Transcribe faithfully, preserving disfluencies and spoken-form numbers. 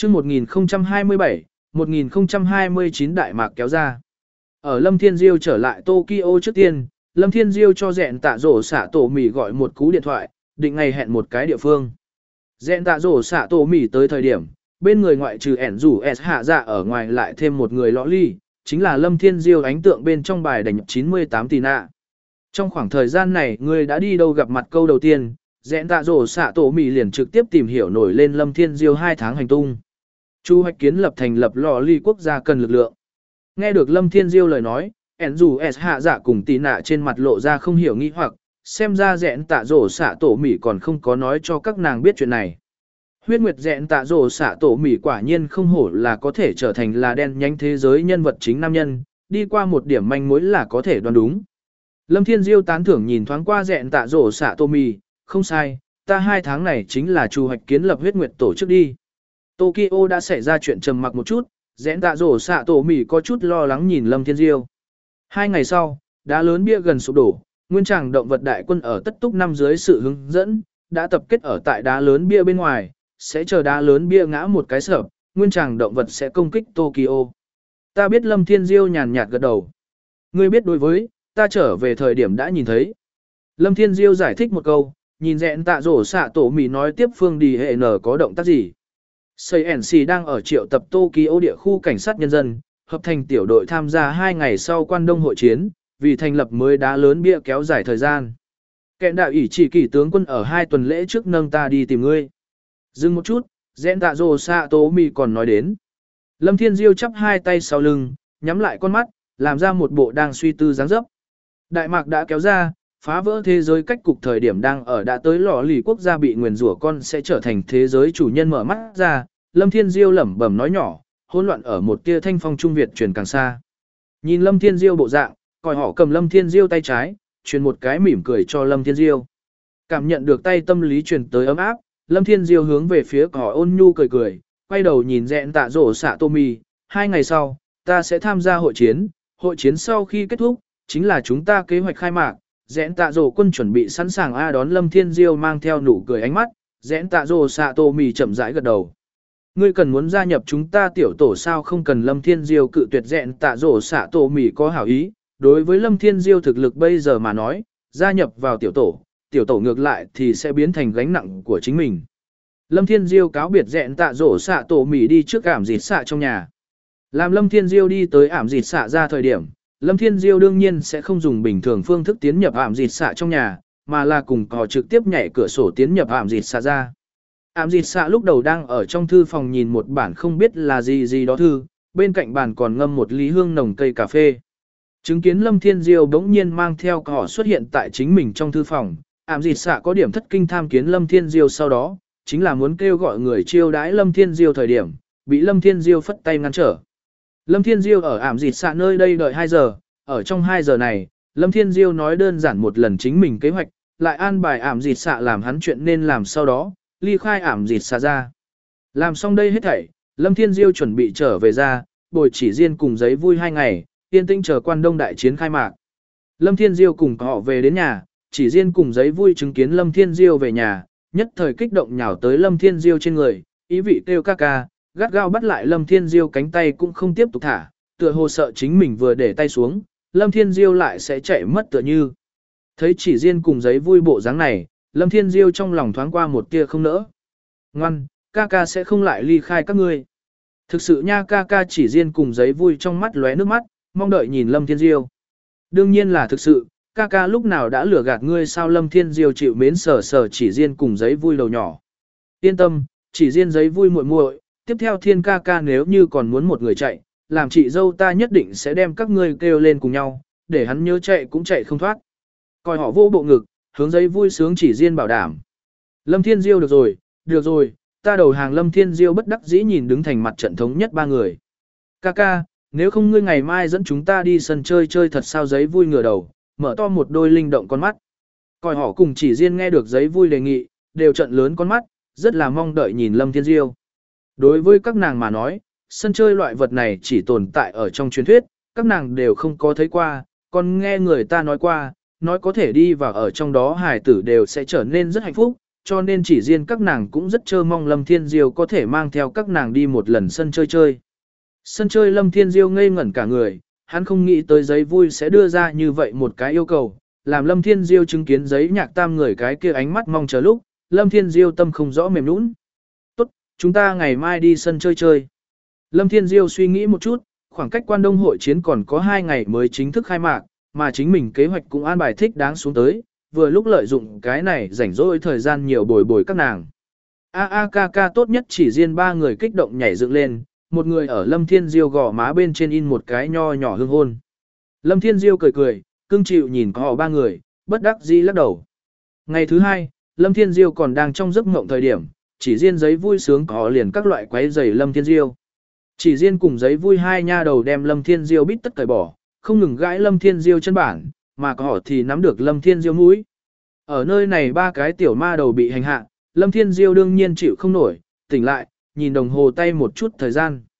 chương một nghìn không trăm hai mươi bảy, một nghìn không trăm hai mươi chín Đại Mạc kéo ra. Ở Lâm Thiên Diêu trở lại Tokyo trước tiên, Lâm Thiên Diêu cho Dẹn Tạ Rổ xạ tổ mì gọi một cú điện thoại, định ngày hẹn một cái địa phương. Dẹn Tạ Rổ xạ tổ mì tới thời điểm, bên người ngoại trừ ẻn rủ S hạ dạ ở ngoài lại thêm một người lõ ly, chính là Lâm Thiên Diêu ánh tượng bên trong bài đành chín mươi tám tỷ nạ. Trong khoảng thời gian này người đã đi đâu gặp mặt câu đầu tiên, Dẹn Tạ Rổ xạ tổ mì liền trực tiếp tìm hiểu nổi lên Lâm Thiên Diêu hai tháng hành tung. Chu hoạch kiến lập thành lập lò ly quốc gia cần lực lượng. Nghe được Lâm Thiên Diêu lời nói, ẻn dù S hạ dạ cùng tỷ nạ trên mặt lộ ra không hiểu nghi hoặc, xem ra Dẹn Tạ Rổ xạ tổ mì còn không có nói cho các nàng biết chuyện này. Huyết Nguyệt Dẹn Tạ Rổ xạ tổ mì quả nhiên không hổ là có thể trở thành là đen nhánh thế giới nhân vật chính nam nhân, đi qua một điểm manh mối là có thể đoán đúng. Lâm Thiên Diêu tán thưởng nhìn thoáng qua Dẹn Tạ Rổ xạ tổ mì, không sai, ta hai tháng này chính là chu hoạch kiến lập Huyết Nguyệt tổ chức đi. Tokyo đã xảy ra chuyện trầm mặc một chút, Dẹn Tạ Rổ xạ tổ mì có chút lo lắng nhìn Lâm Thiên Diêu. Hai ngày sau, đá lớn bia gần sụp đổ, nguyên tràng động vật đại quân ở tất túc năm dưới sự hướng dẫn, đã tập kết ở tại đá lớn bia bên ngoài, sẽ chờ đá lớn bia ngã một cái sập, nguyên tràng động vật sẽ công kích Tokyo. Ta biết Lâm Thiên Diêu nhàn nhạt gật đầu. Ngươi biết đối với, ta trở về thời điểm đã nhìn thấy. Lâm Thiên Diêu giải thích một câu, nhìn Dẹn Tạ Rổ xạ tổ mì nói tiếp phương đi hệ nở có động tác gì. xê en xê đang ở triệu tập Tokyo địa khu cảnh sát nhân dân, hợp thành tiểu đội tham gia hai ngày sau quan đông hội chiến, vì thành lập mới đá lớn bia kéo dài thời gian. Kẹn đạo ỷ chỉ kỷ tướng quân ở hai tuần lễ trước nâng ta đi tìm ngươi. Dừng một chút, Dẹn Tạ Rổ xạ tổ mì còn nói đến. Lâm Thiên Diêu chắp hai tay sau lưng, nhắm lại con mắt, làm ra một bộ đang suy tư dáng dấp. Đại Mạc đã kéo ra, phá vỡ thế giới cách cục thời điểm đang ở đã tới lò lì quốc gia bị nguyền rủa con sẽ trở thành thế giới chủ nhân mở mắt ra. Lâm Thiên Diêu lẩm bẩm nói nhỏ, hỗn loạn ở một tia thanh phong trung Việt truyền càng xa. Nhìn Lâm Thiên Diêu bộ dạng, còi họ cầm Lâm Thiên Diêu tay trái, truyền một cái mỉm cười cho Lâm Thiên Diêu. Cảm nhận được tay tâm lý truyền tới ấm áp, Lâm Thiên Diêu hướng về phía cỏ ôn nhu cười cười, quay đầu nhìn Dẹn Tạ Rổ xạ tô mì, hai ngày sau, ta sẽ tham gia hội chiến, hội chiến sau khi kết thúc, chính là chúng ta kế hoạch khai mạc. Dẹn Tạ Rổ quân chuẩn bị sẵn sàng a đón Lâm Thiên Diêu mang theo nụ cười ánh mắt, Dẹn Tạ Rổ xạ tô mì chậm rãi gật đầu. Ngươi cần muốn gia nhập chúng ta tiểu tổ sao không cần Lâm Thiên Diêu cự tuyệt Dẹn Tạ Rổ xạ tổ mì có hảo ý, đối với Lâm Thiên Diêu thực lực bây giờ mà nói, gia nhập vào tiểu tổ, tiểu tổ ngược lại thì sẽ biến thành gánh nặng của chính mình. Lâm Thiên Diêu cáo biệt Dẹn Tạ Rổ xạ tổ mì đi trước ảm dịt xạ trong nhà. Làm Lâm Thiên Diêu đi tới ảm dịt xạ ra thời điểm, Lâm Thiên Diêu đương nhiên sẽ không dùng bình thường phương thức tiến nhập ảm dịt xạ trong nhà, mà là cùng cò trực tiếp nhảy cửa sổ tiến nhập ảm dịt xạ ra. Ảm dịt xạ lúc đầu đang ở trong thư phòng nhìn một bản không biết là gì gì đó thư, bên cạnh bàn còn ngâm một lý hương nồng cây cà phê. Chứng kiến Lâm Thiên Diêu bỗng nhiên mang theo cò xuất hiện tại chính mình trong thư phòng, ảm dịt xạ có điểm thất kinh tham kiến Lâm Thiên Diêu sau đó, chính là muốn kêu gọi người chiêu đãi Lâm Thiên Diêu thời điểm, bị Lâm Thiên Diêu phất tay ngăn trở. Lâm Thiên Diêu ở ảm dịt xạ nơi đây đợi hai giờ, ở trong hai giờ này, Lâm Thiên Diêu nói đơn giản một lần chính mình kế hoạch, lại an bài ảm dịt xạ làm hắn chuyện nên làm sau đó, ly khai ảm dịt xạ ra. Làm xong đây hết thảy, Lâm Thiên Diêu chuẩn bị trở về ra, bồi chỉ riêng cùng giấy vui hai ngày, yên tĩnh chờ quan đông đại chiến khai mạc. Lâm Thiên Diêu cùng họ về đến nhà, chỉ riêng cùng giấy vui chứng kiến Lâm Thiên Diêu về nhà, nhất thời kích động nhào tới Lâm Thiên Diêu trên người, ý vị kêu ca ca, gắt gao bắt lại Lâm Thiên Diêu cánh tay cũng không tiếp tục thả, tựa hồ sợ chính mình vừa để tay xuống, Lâm Thiên Diêu lại sẽ chạy mất tựa như. Thấy chỉ riêng cùng giấy vui bộ dáng này, Lâm Thiên Diêu trong lòng thoáng qua một tia không nỡ. Ngoan, ca ca sẽ không lại ly khai các ngươi. Thực sự nha, ca ca chỉ riêng cùng giấy vui trong mắt lóe nước mắt, mong đợi nhìn Lâm Thiên Diêu. Đương nhiên là thực sự, ca ca lúc nào đã lừa gạt ngươi sao? Lâm Thiên Diêu chịu mến sờ sờ chỉ riêng cùng giấy vui đầu nhỏ. Yên tâm, chỉ riêng giấy vui muội muội, tiếp theo Thiên ca ca nếu như còn muốn một người chạy, làm chị dâu ta nhất định sẽ đem các ngươi kêu lên cùng nhau, để hắn nhớ chạy cũng chạy không thoát. Coi họ vô bộ ngực, hướng giấy vui sướng chỉ riêng bảo đảm. Lâm Thiên Diêu được rồi, được rồi, ta đầu hàng. Lâm Thiên Diêu bất đắc dĩ nhìn đứng thành mặt trận thống nhất ba người. Ca ca, nếu không ngươi ngày mai dẫn chúng ta đi sân chơi chơi thật sao? Giấy vui ngửa đầu, mở to một đôi linh động con mắt. Coi họ cùng chỉ riêng nghe được giấy vui đề nghị, đều trận lớn con mắt, rất là mong đợi nhìn Lâm Thiên Diêu. Đối với các nàng mà nói, sân chơi loại vật này chỉ tồn tại ở trong truyền thuyết, các nàng đều không có thấy qua, còn nghe người ta nói qua, nói có thể đi vào ở trong đó hài tử đều sẽ trở nên rất hạnh phúc, cho nên chỉ riêng các nàng cũng rất trơ mong Lâm Thiên Diêu có thể mang theo các nàng đi một lần sân chơi chơi. Sân chơi Lâm Thiên Diêu ngây ngẩn cả người, hắn không nghĩ tới giấy vui sẽ đưa ra như vậy một cái yêu cầu, làm Lâm Thiên Diêu chứng kiến giấy nhạc tam người cái kia ánh mắt mong chờ lúc, Lâm Thiên Diêu tâm không rõ mềm nũng. Tốt, chúng ta ngày mai đi sân chơi chơi. Lâm Thiên Diêu suy nghĩ một chút, khoảng cách Quan Đông hội chiến còn có hai ngày mới chính thức khai mạc, mà chính mình kế hoạch cũng an bài thích đáng xuống tới, vừa lúc lợi dụng cái này rảnh rỗi thời gian nhiều bồi bồi các nàng. A A ca ca tốt nhất chỉ riêng ba người kích động nhảy dựng lên, một người ở Lâm Thiên Diêu gò má bên trên in một cái nho nhỏ hương hôn. Lâm Thiên Diêu cười cười, cưng chịu nhìn họ ba người, bất đắc dĩ lắc đầu. Ngày thứ hai, Lâm Thiên Diêu còn đang trong giấc mộng thời điểm, chỉ riêng giấy vui sướng có liền các loại quấy giày Lâm Thiên Diêu. Chỉ riêng cùng giấy vui hai nha đầu đem Lâm Thiên Diêu bít tất cởi bỏ, không ngừng gãi Lâm Thiên Diêu chân bản, mà có họ thì nắm được Lâm Thiên Diêu mũi. Ở nơi này ba cái tiểu ma đầu bị hành hạ, Lâm Thiên Diêu đương nhiên chịu không nổi, tỉnh lại, nhìn đồng hồ tay một chút thời gian.